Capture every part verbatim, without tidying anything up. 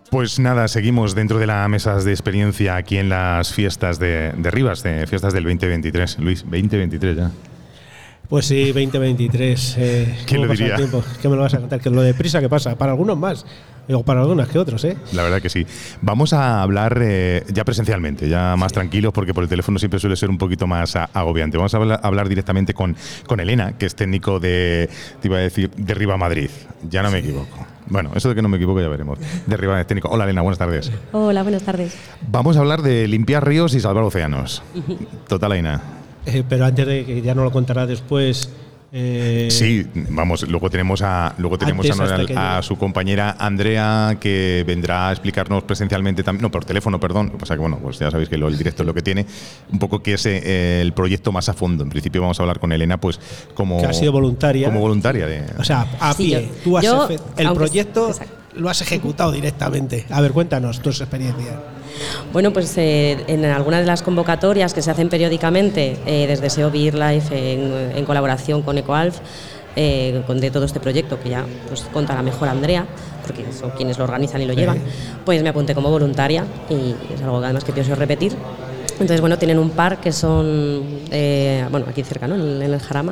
Pues nada, seguimos dentro de las mesas de experiencia aquí en las fiestas de, de Rivas, de fiestas del veinte veintitrés. Luis, veinte veintitrés ya. Pues sí, veinte veintitrés. Eh, ¿Quién lo diría? ¿Qué me lo vas a contar? Que lo deprisa que pasa, para algunos más, o para algunos que otros, ¿eh? La verdad que sí. Vamos a hablar eh, ya presencialmente, ya más sí. tranquilos, porque por el teléfono siempre suele ser un poquito más agobiante. Vamos a hablar, hablar directamente con, con Elena, que es técnico de, te iba a decir, de Riva Madrid. Ya no me sí. equivoco. Bueno, eso de que no me equivoco ya veremos. De Riva técnico. Hola Elena, buenas tardes. Hola, buenas tardes. Vamos a hablar de limpiar ríos y salvar océanos. Total, Elena. Eh, pero antes de que ya no lo contará después. Eh, sí, vamos, luego tenemos a luego tenemos a, a su compañera Andrea, que vendrá a explicarnos presencialmente también, no, por teléfono, perdón. Lo que pasa que, bueno, pues ya sabéis que lo, el directo es lo que tiene, un poco que es eh, el proyecto más a fondo. En principio vamos a hablar con Elena, pues como. Que ha sido voluntaria. Como voluntaria de. O sea, a sí, pie. Yo, Tú has yo, efe- el proyecto exacto. lo has ejecutado directamente. A ver, cuéntanos tus experiencias. Bueno, pues eh, en algunas de las convocatorias que se hacen periódicamente eh, desde S E O BeerLife en, en colaboración con EcoAlf, eh, con de todo este proyecto que ya pues contará mejor Andrea, porque son quienes lo organizan y lo llevan, pues me apunté como voluntaria y es algo que además que pienso repetir. Entonces, bueno, tienen un par que son, eh, bueno, aquí cerca, ¿no? En, en el Jarama,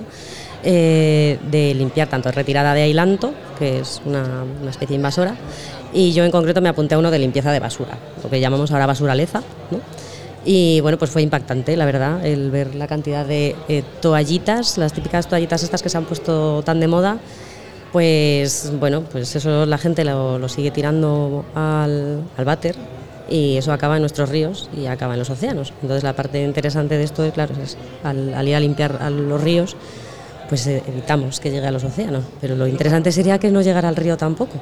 eh, de limpiar tanto retirada de ailanto, que es una, una especie invasora, y yo en concreto me apunté a uno de limpieza de basura, lo que llamamos ahora basuraleza, ¿no? Y bueno, pues fue impactante, la verdad, el ver la cantidad de eh, toallitas, las típicas toallitas estas que se han puesto tan de moda, pues bueno, pues eso la gente lo, lo sigue tirando al, al váter y eso acaba en nuestros ríos y acaba en los océanos. Entonces la parte interesante de esto, es, claro, es al, al ir a limpiar a los ríos, pues eh, evitamos que llegue a los océanos, pero lo interesante sería que no llegara al río tampoco.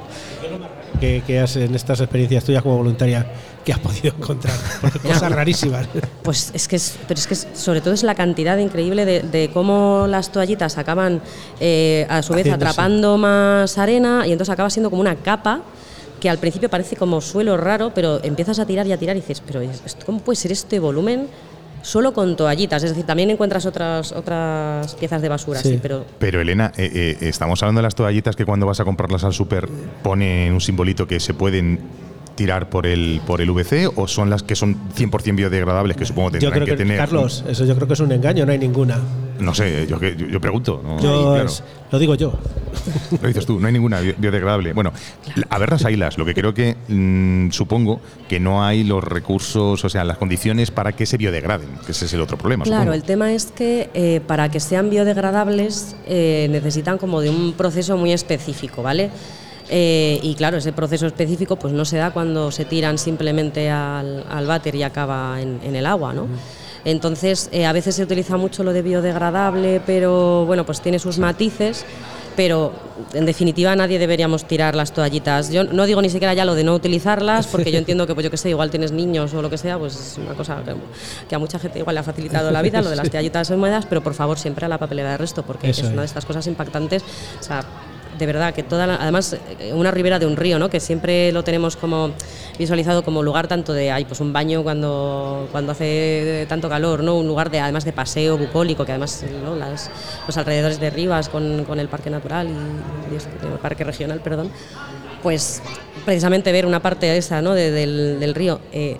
Que, que has en estas experiencias tuyas como voluntaria que has podido encontrar cosas rarísimas. Pues es que es, pero es que es, sobre todo es la cantidad increíble de, de cómo las toallitas acaban eh, a su vez Haciéndose. atrapando más arena y entonces acaba siendo como una capa que al principio parece como suelo raro, pero empiezas a tirar y a tirar y dices, pero ¿cómo puede ser este volumen? Solo con toallitas, es decir, también encuentras otras otras piezas de basura, sí. sí pero Pero Elena, eh, eh, estamos hablando de las toallitas que cuando vas a comprarlas al súper ponen un simbolito que se pueden tirar por el por el U V C, o son las que son cien por ciento biodegradables, que supongo tendrán yo creo que, que tener. Carlos, eso yo creo que es un engaño, no hay ninguna. No sé, yo, yo, yo pregunto. ¿no? Yo claro. es, lo digo yo. Lo dices tú, no hay ninguna biodegradable. Bueno, a ver las ailas, lo que creo que mmm, supongo que no hay los recursos, o sea, las condiciones para que se biodegraden, que ese es el otro problema. Claro, supongo. El tema es que eh, para que sean biodegradables eh, necesitan como de un proceso muy específico, ¿vale? Eh, y claro, ese proceso específico pues no se da cuando se tiran simplemente al, al váter y acaba en, en el agua, ¿no? Uh-huh. Entonces, eh, a veces se utiliza mucho lo de biodegradable, pero bueno, pues tiene sus matices, pero en definitiva nadie deberíamos tirar las toallitas. Yo no digo ni siquiera ya lo de no utilizarlas, porque yo entiendo que, pues yo qué sé, igual tienes niños o lo que sea, pues es una cosa que, que a mucha gente igual le ha facilitado la vida, lo de las toallitas húmedas, pero por favor siempre a la papelera de resto, porque Eso es una de estas cosas impactantes. O sea, de verdad, que toda la, además una ribera de un río, ¿no? Que siempre lo tenemos como visualizado como lugar tanto de ay, pues un baño cuando, cuando hace tanto calor, ¿no? Un lugar de además de paseo bucólico, que además, ¿no? Las, los alrededores de Rivas con, con el parque natural y, y este, el parque regional, perdón, pues precisamente ver una parte esa, ¿no? de, del, del río. Eh,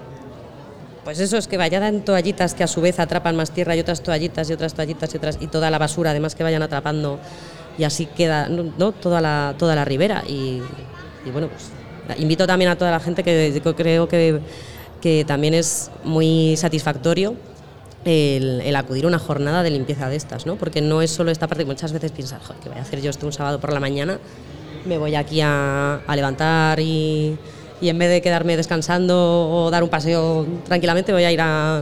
Pues eso es que vayan en toallitas que a su vez atrapan más tierra y otras toallitas y otras toallitas y otras y toda la basura además que vayan atrapando y así queda, ¿no? toda la toda la ribera y, y bueno, pues invito también a toda la gente que yo creo que, que también es muy satisfactorio el, el acudir a una jornada de limpieza de estas, ¿no? Porque no es solo esta parte que muchas veces piensas, joder, ¿qué voy a hacer yo esto un sábado por la mañana? Me voy aquí a, a levantar y y en vez de quedarme descansando o dar un paseo tranquilamente voy a ir a...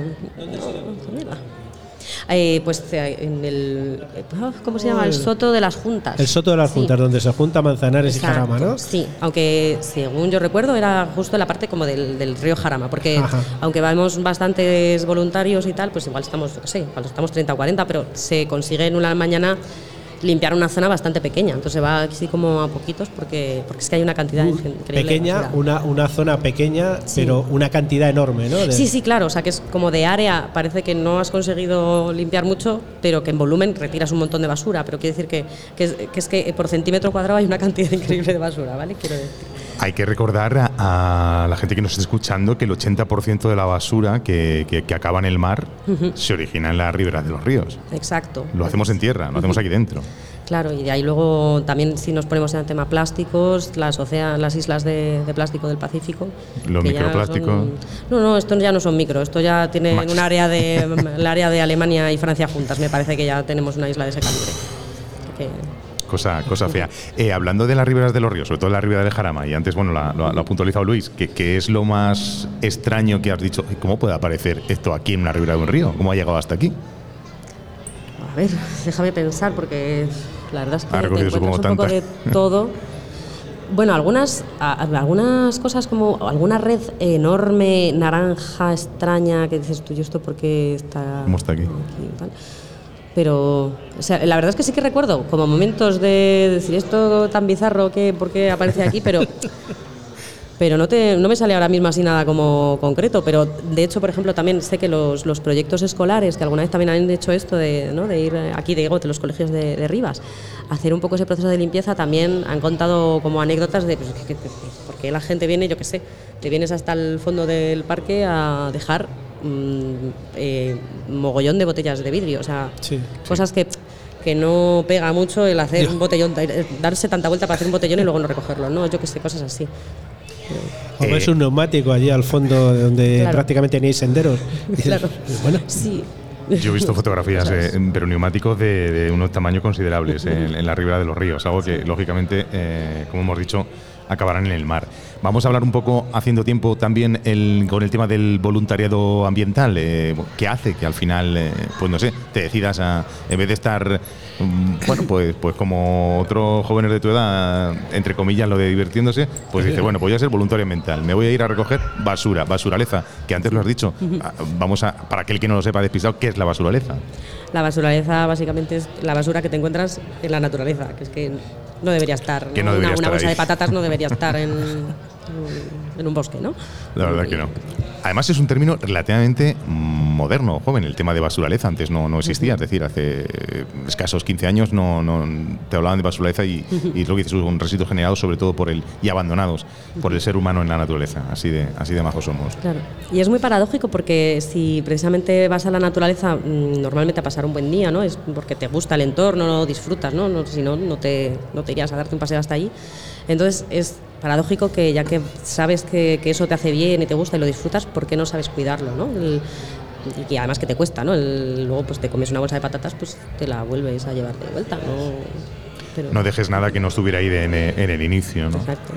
Eh, pues en el... ¿Cómo se llama? El Soto de las Juntas. El Soto de las Juntas, sí. Donde se junta Manzanares Exacto, y Jarama, ¿no? Sí, aunque según yo recuerdo era justo en la parte como del, del río Jarama, porque Ajá. aunque vamos bastantes voluntarios y tal, pues igual estamos, no sé, igual estamos treinta o cuarenta, pero se consigue en una mañana limpiar una zona bastante pequeña, entonces va así como a poquitos porque, porque es que hay una cantidad uh, increíble pequeña, de una, una zona pequeña, sí. pero una cantidad enorme, ¿no? De... Sí, sí, claro, o sea que es como de área, parece que no has conseguido limpiar mucho, pero que en volumen retiras un montón de basura, pero quiere decir que, que, es, que es que por centímetro cuadrado hay una cantidad increíble de basura, ¿vale? Quiero decir. Hay que recordar a, a la gente que nos está escuchando que el ochenta por ciento de la basura que, que, que acaba en el mar uh-huh. se origina en las riberas de los ríos. Exacto. Lo hacemos en tierra, lo uh-huh. hacemos aquí dentro. Claro, y de ahí luego también si nos ponemos en el tema plásticos, las ocea- las islas de, de plástico del Pacífico. Los microplásticos. Son, no, no, esto ya no son micro, esto ya tiene Max. un área de el área de Alemania y Francia juntas. Me parece que ya tenemos una isla de ese calibre. Que, Cosa, cosa fea. Eh, hablando de las riberas de los ríos, sobre todo la ribera del Jarama, y antes, bueno, la, lo, lo ha puntualizado Luis, que, que es lo más extraño que has dicho. ¿Cómo puede aparecer esto aquí en una ribera de un río? ¿Cómo ha llegado hasta aquí? A ver, déjame pensar, porque la verdad es que ha te encuentras un tantas. poco de todo. Bueno, algunas, a, algunas cosas como alguna red enorme, naranja, extraña, que dices tú, ¿y esto por qué está, ¿Cómo está aquí? aquí tal? Pero, o sea, la verdad es que sí que recuerdo como momentos de decir esto tan bizarro que por qué aparece aquí, pero pero no te no me sale ahora mismo así nada como concreto. Pero de hecho, por ejemplo, también sé que los, los proyectos escolares, que alguna vez también han hecho esto de, ¿no? de ir aquí, digo, de los colegios de, de Rivas, hacer un poco ese proceso de limpieza, también han contado como anécdotas de pues, que, que, que, porque la gente viene, yo qué sé, te vienes hasta el fondo del parque a dejar Eh, mogollón de botellas de vidrio, o sea, sí, cosas sí. que, que no pega mucho el hacer un botellón, darse tanta vuelta para hacer un botellón y luego no recogerlo, ¿no? Yo que sé, cosas así. O ves un neumático allí al fondo donde claro. prácticamente ni hay senderos. Dices, claro. Bueno. Sí. Yo he visto fotografías, eh, pero neumáticos de, de unos tamaños considerables en, en la ribera de los ríos, algo que lógicamente, eh, como hemos dicho, acabarán en el mar. Vamos a hablar un poco, haciendo tiempo también el, con el tema del voluntariado ambiental. Eh, ¿Qué hace que al final, eh, pues no sé, te decidas a, en vez de estar, um, bueno, pues, pues como otros jóvenes de tu edad, entre comillas, lo de divirtiéndose, pues dice, bueno, pues voy a ser voluntario ambiental, me voy a ir a recoger basura, basuraleza, que antes lo has dicho. Vamos a, para aquel que no lo sepa despistado, ¿qué es la basuraleza? La basuraleza básicamente es la basura que te encuentras en la naturaleza, que es que no debería estar, que no ¿no? debería una, estar una bolsa ahí. de patatas no debería estar en, en un bosque, ¿no? La verdad que no. Además es un término relativamente moderno, joven, el tema de basuraleza. Antes no, no existía, es decir, hace escasos quince años no, no te hablaban de basuraleza y, y es lo que dices, un residuo generado sobre todo por el y abandonados por el ser humano en la naturaleza. Así de, así de majos somos. Claro. Y es muy paradójico porque si precisamente vas a la naturaleza normalmente a pasar un buen día, ¿no? Es porque te gusta el entorno, no disfrutas, ¿no? no si no, no te, no te irías a darte un paseo hasta allí. Entonces es paradójico que ya que sabes que, que eso te hace bien y te gusta y lo disfrutas, ¿por qué no sabes cuidarlo, ¿no? El, y que además que te cuesta, ¿no? El, luego pues te comes una bolsa de patatas, pues te la vuelves a llevar de vuelta, ¿no? Pero no dejes nada que no estuviera ahí de, en, en el inicio, ¿no? Exacto.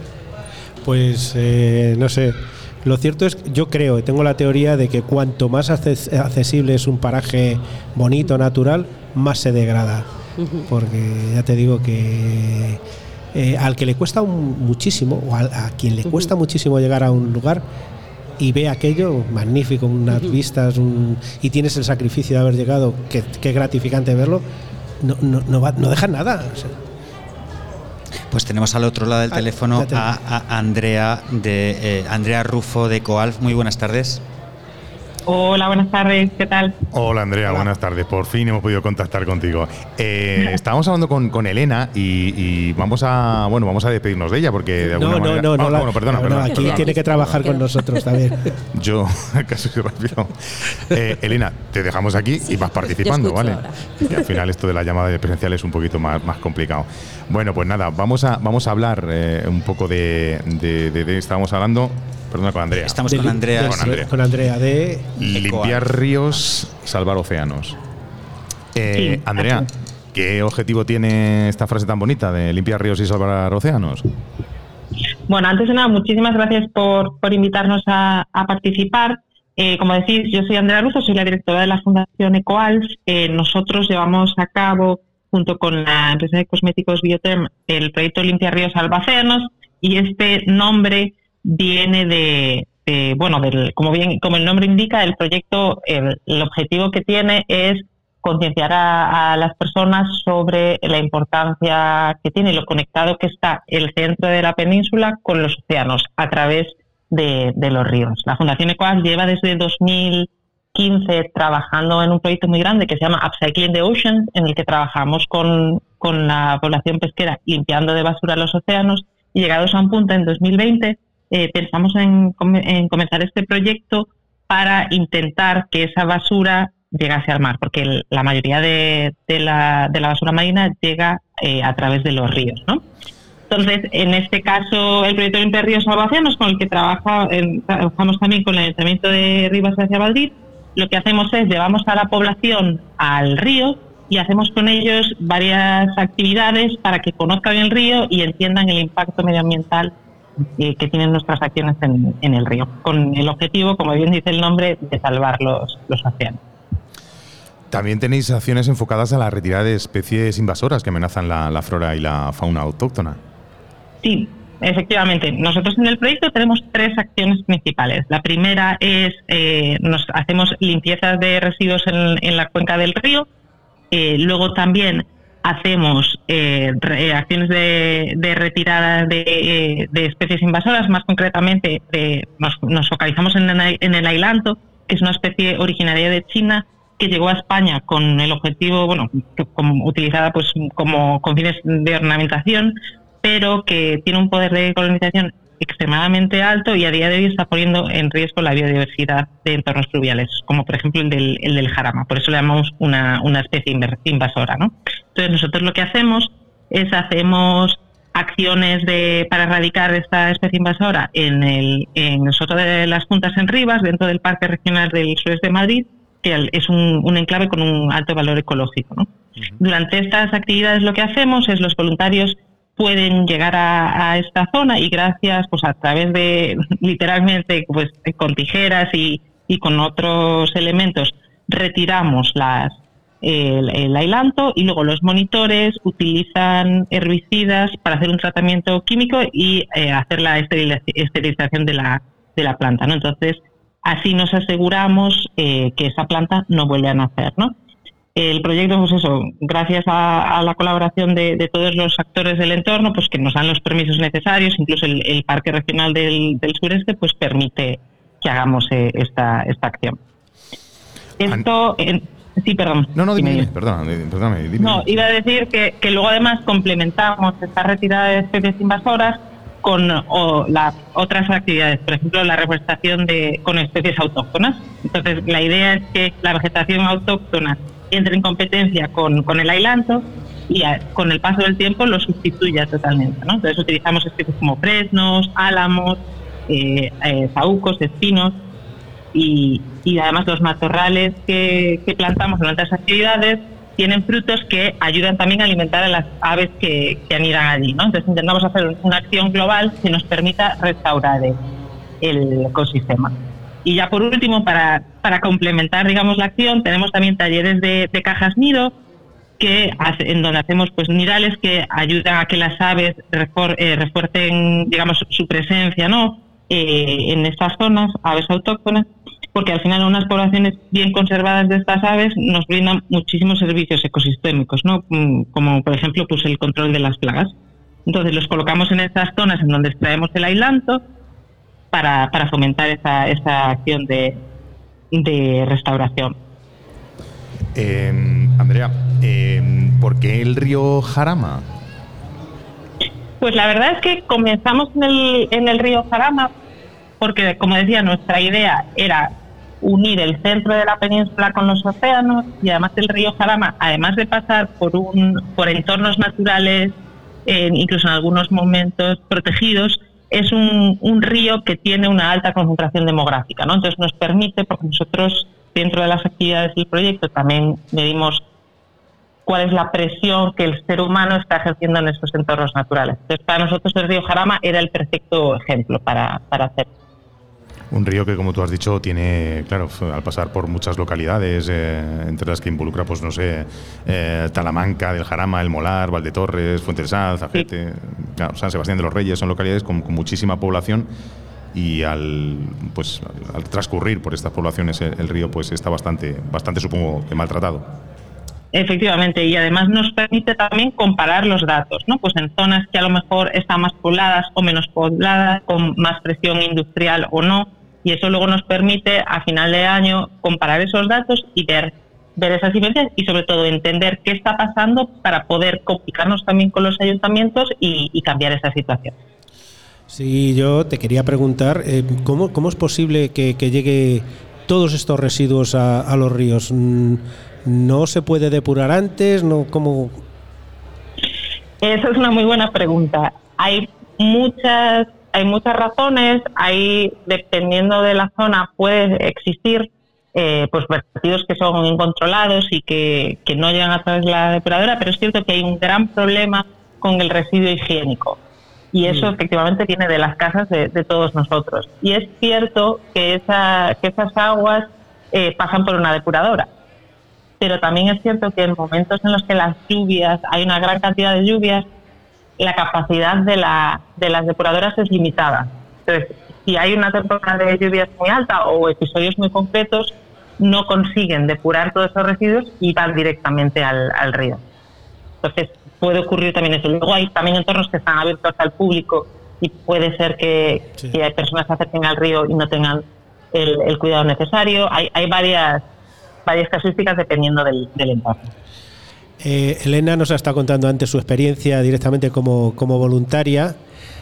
Pues eh, no sé. Lo cierto es que yo creo, tengo la teoría de que cuanto más accesible es un paraje bonito, natural, más se degrada. Porque ya te digo que eh, al que le cuesta un, muchísimo, o a, a quien le cuesta muchísimo llegar a un lugar y ve aquello magnífico, unas vistas, un, y tienes el sacrificio de haber llegado, que, que gratificante verlo, no, no, no, va, no dejas nada. O sea. Pues tenemos al otro lado del ah, teléfono a, a Andrea de eh, Andrea Rufo de Ecoalf. Muy buenas tardes. Hola, buenas tardes, ¿qué tal? Hola Andrea, Hola. Buenas tardes, por fin hemos podido contactar contigo. Eh, estábamos hablando con, con Elena y, y vamos a bueno vamos a despedirnos de ella porque de alguna no, manera... No, no, ah, no, bueno, perdona, no, perdona, no, aquí perdona. tiene que trabajar con nosotros también. Yo, casi rápido. Eh, Elena, te dejamos aquí sí, y vas participando, ¿vale? Que al final esto de la llamada presencial es un poquito más, más complicado. Bueno, pues nada, vamos a, vamos a hablar eh, un poco de, de, de, de... Estábamos hablando... Perdona, con Andrea. Estamos de, con Andrea. De, con Andrea. Con Andrea de... Limpiar ríos, salvar océanos. Eh, sí, Andrea, ¿qué objetivo tiene esta frase tan bonita de limpiar ríos y salvar océanos? Bueno, antes de nada, muchísimas gracias por, por invitarnos a, a participar. Eh, como decís, yo soy Andrea Rufo, soy la directora de la Fundación Ecoalf. Eh, nosotros llevamos a cabo, junto con la empresa de cosméticos Bioterm, el proyecto Limpia Ríos, Salva Océanos, y este nombre viene de, de bueno, del, como bien como el nombre indica, el proyecto, el, el objetivo que tiene es concienciar a, a las personas sobre la importancia que tiene y lo conectado que está el centro de la península con los océanos a través de, de los ríos. La Fundación Ecoalf lleva desde dos mil quince trabajando en un proyecto muy grande que se llama Upcycling the Oceans, en el que trabajamos con, con la población pesquera limpiando de basura los océanos, y llegados a un punto en dos mil veinte eh, pensamos en, en comenzar este proyecto para intentar que esa basura llegase al mar, porque el, la mayoría de, de, la, de la basura marina llega eh, a través de los ríos, ¿no? Entonces, en este caso, el proyecto Limpia Ríos Salvaocéanos, con el que trabaja, en, trabajamos también con el Ayuntamiento de Rivas hacia Madrid, lo que hacemos es llevamos a la población al río y hacemos con ellos varias actividades para que conozcan el río y entiendan el impacto medioambiental eh, que tienen nuestras acciones en, en el río, con el objetivo, como bien dice el nombre, de salvar los, los océanos. También tenéis acciones enfocadas a la retirada de especies invasoras que amenazan la, la flora y la fauna autóctona. Sí, efectivamente. Nosotros en el proyecto tenemos tres acciones principales. La primera es, eh, nos hacemos limpiezas de residuos en, en la cuenca del río. Eh, luego también hacemos eh, re, acciones de, de retirada de, eh, de especies invasoras, más concretamente de, nos, nos focalizamos en el, en el ailanto, que es una especie originaria de China, que llegó a España con el objetivo, bueno, que, como, utilizada pues como con fines de ornamentación, pero que tiene un poder de colonización extremadamente alto y a día de hoy está poniendo en riesgo la biodiversidad de entornos fluviales, como por ejemplo el del, el del jarama. Por eso le llamamos una, una especie invasora, ¿no? Entonces nosotros lo que hacemos es hacemos acciones de para erradicar esta especie invasora en el en el Soto de las Juntas en Rivas, dentro del Parque Regional del Sureste de Madrid, que es un, un enclave con un alto valor ecológico, ¿no? Uh-huh. Durante estas actividades lo que hacemos es los voluntarios pueden llegar a, a esta zona y gracias, pues a través de, literalmente, pues con tijeras y, y con otros elementos, retiramos las el, el ailanto y luego los monitores utilizan herbicidas para hacer un tratamiento químico y eh, hacer la esterilización de la, de la planta, ¿no? Entonces, así nos aseguramos eh, que esa planta no vuelve a nacer, ¿no? El proyecto, pues eso, gracias a, a la colaboración de, de todos los actores del entorno, pues que nos dan los permisos necesarios, incluso el, el Parque Regional del, del Sureste, pues permite que hagamos eh, esta, esta acción. Esto, en, sí, perdón. No, no, dime, dime, dime perdón, perdóname, dime. No, iba a decir que, que luego además complementamos esta retirada de especies invasoras con o, las otras actividades, por ejemplo, la reforestación de, con especies autóctonas. Entonces, la idea es que la vegetación autóctona entre en competencia con, con el ailanto y a, con el paso del tiempo lo sustituya totalmente, ¿no? Entonces utilizamos especies como fresnos, álamos, eh, eh, saúcos, espinos y, y además los matorrales que, que plantamos en otras actividades tienen frutos que ayudan también a alimentar a las aves que, que anidan allí, ¿no? Entonces intentamos hacer una acción global que nos permita restaurar el, el ecosistema. Y ya por último, para, para complementar, digamos, la acción, tenemos también talleres de, de cajas nido, que hace, en donde hacemos pues nidales que ayudan a que las aves refor, eh, refuercen, digamos, su presencia, ¿no? Eh, en estas zonas, aves autóctonas, porque al final unas poblaciones bien conservadas de estas aves nos brindan muchísimos servicios ecosistémicos, ¿no? Como por ejemplo pues el control de las plagas. Entonces los colocamos en estas zonas en donde extraemos el ailanto para, para fomentar esa, esa acción de, de restauración. Eh, Andrea, eh, ¿por qué el río Jarama? Pues la verdad es que comenzamos en el, en el río Jarama porque, como decía, nuestra idea era unir el centro de la península con los océanos y además el río Jarama, además de pasar por un por entornos naturales, eh, incluso en algunos momentos protegidos, es un, un río que tiene una alta concentración demográfica, ¿no? Entonces nos permite, porque nosotros dentro de las actividades del proyecto también medimos cuál es la presión que el ser humano está ejerciendo en estos entornos naturales. Entonces para nosotros el río Jarama era el perfecto ejemplo para, para hacer. Un río que, como tú has dicho, tiene, claro, al pasar por muchas localidades, eh, entre las que involucra, pues no sé, eh, Talamanca, del Jarama, El Molar, Valdetorres, Fuente del Sal, Zafete, sí. Claro, San Sebastián de los Reyes, son localidades con, con muchísima población y al, pues, al, al transcurrir por estas poblaciones el, el río pues está bastante, bastante, supongo, que maltratado. Efectivamente, y además nos permite también comparar los datos, ¿no? Pues en zonas que a lo mejor están más pobladas o menos pobladas, con más presión industrial o no, y eso luego nos permite a final de año comparar esos datos y ver, ver esas diferencias y sobre todo entender qué está pasando para poder comunicarnos también con los ayuntamientos y, y cambiar esa situación. Sí, yo te quería preguntar, eh, ¿cómo, ¿cómo es posible que, que llegue todos estos residuos a, a los ríos? ¿No se puede depurar antes? ¿No? ¿Cómo? Esa es una muy buena pregunta. Hay muchas, hay muchas razones. Hay, dependiendo de la zona, puede existir eh, pues vertidos que son incontrolados y que, que no llegan a través de la depuradora, pero es cierto que hay un gran problema con el residuo higiénico. Y eso mm. efectivamente viene de las casas de, de todos nosotros. Y es cierto que, esa, que esas aguas eh, pasan por una depuradora. Pero también es cierto que en momentos en los que las lluvias, hay una gran cantidad de lluvias, la capacidad de, la, de las depuradoras es limitada. Entonces, si hay una temporada de lluvias muy alta o episodios muy concretos, no consiguen depurar todos esos residuos y van directamente al, al río. Entonces, puede ocurrir también eso. Luego hay también entornos que están abiertos al público y puede ser que, sí. que hay personas se acerquen al río y no tengan el, el cuidado necesario. Hay, hay varias, varias casuísticas dependiendo del, del entorno. Eh, Elena nos ha estado contando antes su experiencia directamente como, como voluntaria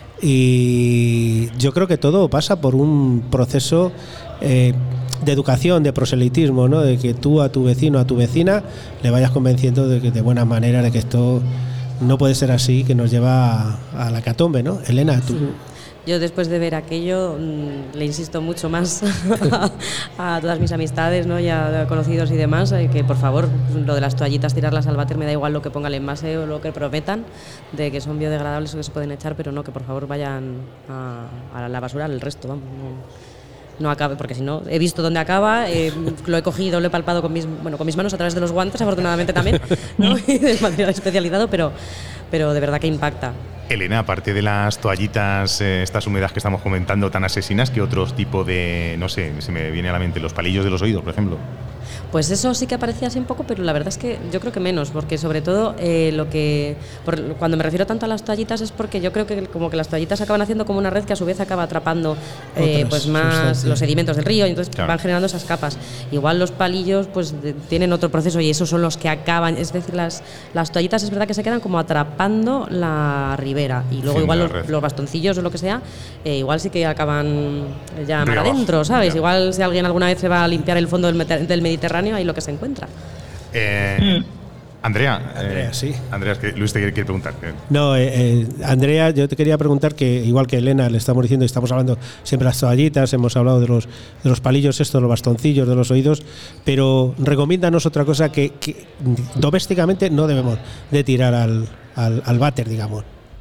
y yo creo que todo pasa por un proceso eh, de educación, de proselitismo, ¿no? De que tú a tu vecino, a tu vecina, le vayas convenciendo de que de buena manera de que esto no puede ser así, que nos lleva a, a la hecatombe, ¿no? Elena, tú... Sí. Yo después de ver aquello mmm, le insisto mucho más a todas mis amistades, ¿no? Ya conocidos y demás, eh, que por favor, lo de las toallitas, tirarlas al váter, me da igual lo que ponga el envase o lo que prometan, de que son biodegradables o que se pueden echar, pero no, que por favor vayan a, a la basura, al resto, vamos, no. No acabe, porque si no, he visto dónde acaba, eh, lo he cogido, lo he palpado con mis, bueno, con mis manos a través de los guantes, afortunadamente también, ¿no? Y de material especializado, pero, pero de verdad que impacta. Elena, aparte de las toallitas, eh, estas húmedas que estamos comentando tan asesinas, ¿qué otros tipo de, no sé, se me viene a la mente, los palillos de los oídos, por ejemplo? Pues eso sí que aparecía así un poco, pero la verdad es que yo creo que menos, porque sobre todo eh, lo que por, cuando me refiero tanto a las toallitas es porque yo creo que como que las toallitas acaban haciendo como una red que a su vez acaba atrapando eh, pues más los sedimentos del río y entonces claro. van generando esas capas. Igual los palillos pues de, tienen otro proceso y esos son los que acaban, es decir, las, las toallitas es verdad que se quedan como atrapando la ribera y luego sí, igual los, los bastoncillos o lo que sea, eh, igual sí que acaban ya más adentro, ¿sabes? Ya. Igual si alguien alguna vez se va a limpiar el fondo del, del Mediterráneo, ahí lo que se encuentra. Eh, Andrea, Andrea, eh, sí. Andrea, es que Luis te quiere, quiere preguntar. No, eh, eh, Andrea, yo te quería preguntar que, igual que Elena, le estamos diciendo, estamos hablando siempre de las toallitas, hemos hablado de los, de los palillos estos, los bastoncillos, de los oídos, pero recomiéndanos otra cosa que, que domésticamente no debemos de tirar al, al, al váter, digamos.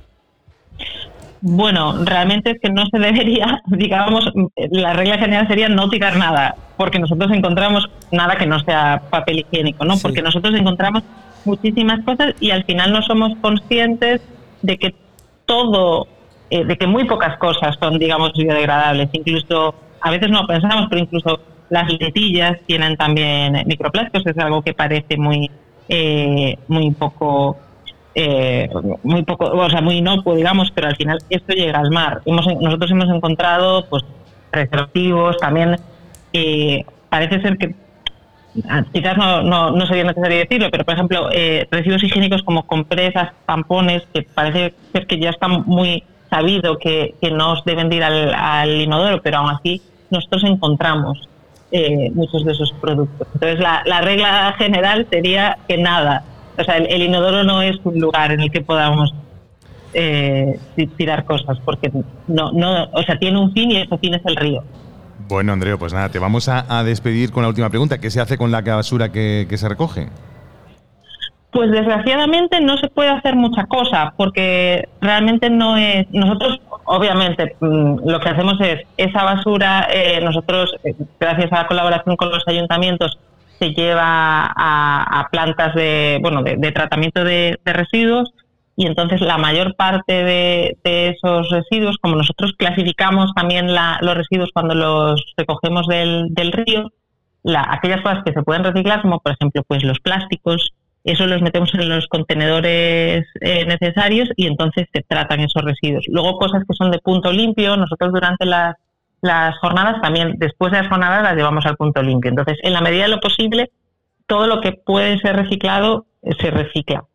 Bueno, realmente es que no se debería, digamos, la regla general sería no tirar nada, porque nosotros encontramos nada que no sea papel higiénico, ¿no? Sí. Porque nosotros encontramos muchísimas cosas y al final no somos conscientes de que todo, eh, de que muy pocas cosas son, digamos, biodegradables. Incluso, a veces no pensamos, pero incluso las lentillas tienen también microplásticos, es algo que parece muy, eh, muy poco... Eh, muy poco, o sea, muy inocuo, digamos, pero al final esto llega al mar. Hemos, nosotros hemos encontrado pues preservativos, también eh, parece ser que quizás no, no, no sería necesario decirlo, pero por ejemplo eh, residuos higiénicos como compresas, tampones, que parece ser que ya está muy sabido que, que no deben ir al, al inodoro, pero aún así nosotros encontramos eh, muchos de esos productos. Entonces la, la regla general sería que nada. O sea, el, el inodoro no es un lugar en el que podamos eh, tirar cosas, porque no, no, o sea, tiene un fin y ese fin es el río. Bueno, Andrea, pues nada, te vamos a, a despedir con la última pregunta. ¿Qué se hace con la basura que, que se recoge? Pues desgraciadamente no se puede hacer mucha cosa, porque realmente no es... Nosotros, obviamente, lo que hacemos es esa basura, eh, nosotros, gracias a la colaboración con los ayuntamientos, se lleva a, a plantas de bueno de, de tratamiento de, de residuos y entonces la mayor parte de, de esos residuos, como nosotros clasificamos también la, los residuos cuando los recogemos del, del río, la, aquellas cosas que se pueden reciclar, como por ejemplo pues los plásticos, eso los metemos en los contenedores eh, necesarios y entonces se tratan esos residuos. Luego cosas que son de punto limpio, nosotros durante las Las jornadas también, después de las jornadas las llevamos al punto limpio. Entonces, en la medida de lo posible, todo lo que puede ser reciclado se recicla.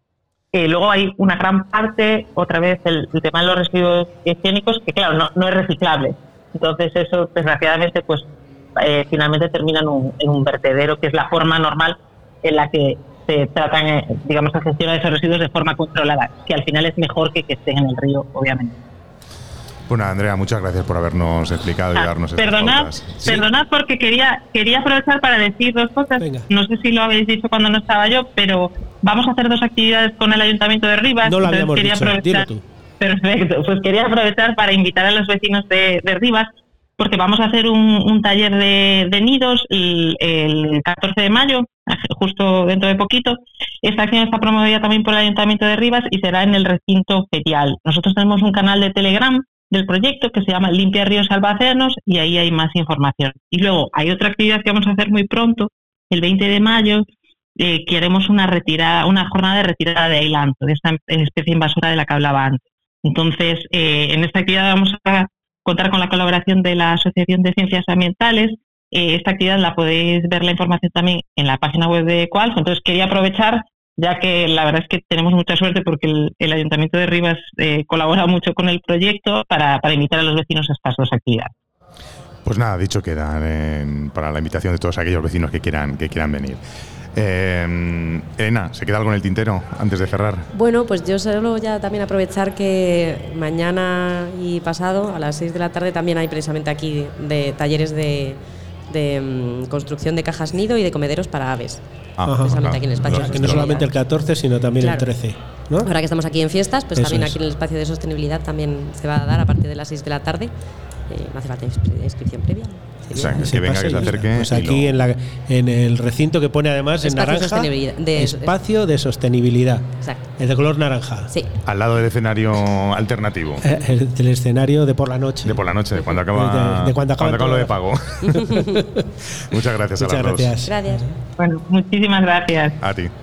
Eh, luego hay una gran parte, otra vez, el, el tema de los residuos higiénicos, que claro, no, no es reciclable. Entonces eso, desgraciadamente, pues eh, finalmente termina en un, en un vertedero, que es la forma normal en la que se tratan, eh, digamos, la gestión de esos residuos de forma controlada, que al final es mejor que que estén en el río, obviamente. Bueno, Andrea, muchas gracias por habernos explicado y Ah, darnos estas perdonad, pautas. ¿Sí? perdonad porque quería quería aprovechar para decir dos cosas. Venga. No sé si lo habéis dicho cuando no estaba yo, pero vamos a hacer dos actividades con el Ayuntamiento de Rivas. No lo entonces habíamos quería dicho, aprovechar- dilo tú. Perfecto, pues quería aprovechar para invitar a los vecinos de, de Rivas, porque vamos a hacer un, un taller de, de nidos el, el catorce de mayo, justo dentro de poquito. Esta acción está promovida también por el Ayuntamiento de Rivas y será en el recinto ferial. Nosotros tenemos un canal de Telegram del proyecto que se llama Limpia Ríos Salva Océanos y ahí hay más información. Y luego hay otra actividad que vamos a hacer muy pronto, el veinte de mayo, eh, que haremos una retirada, una jornada de retirada de ailanto, de esta especie invasora de la que hablaba antes. Entonces, eh, en esta actividad vamos a contar con la colaboración de la Asociación de Ciencias Ambientales. Eh, esta actividad la podéis ver la información también en la página web de Ecoalf. Entonces quería aprovechar, ya que la verdad es que tenemos mucha suerte porque el, el Ayuntamiento de Rivas eh, colabora mucho con el proyecto para, para invitar a los vecinos a estas dos actividades. Pues nada, dicho queda eh, para la invitación de todos aquellos vecinos que quieran, que quieran venir. Eh, Elena, ¿se queda algo en el tintero antes de cerrar? Bueno, pues yo solo ya también aprovechar que mañana y pasado a las seis de la tarde también hay precisamente aquí de talleres de, de um, construcción de cajas nido y de comederos para aves. Ah, precisamente aquí en el espacio O sea, de que no solamente el catorce, sino también Claro. el trece, ¿no? Ahora que estamos aquí en fiestas, pues Eso también es. aquí en el espacio de sostenibilidad también se va a dar a partir de las seis de la tarde. Eh, no hace falta inscri- inscripción previa. O sea, que Se venga, pase que se y ya está. acerque. Pues y aquí lo- en, la, en el recinto que pone además en Espacio de naranja, sostenibilidad, de- espacio de sostenibilidad. Exacto. Es de color naranja. Sí. Al lado del escenario alternativo. Eh, El, del escenario de por la noche. De por la noche, de cuando acaba, De- de cuando acaban lo de todas. pago. Muchas gracias a Muchas las dos. gracias. Gracias. Bueno, muchísimas gracias. A ti.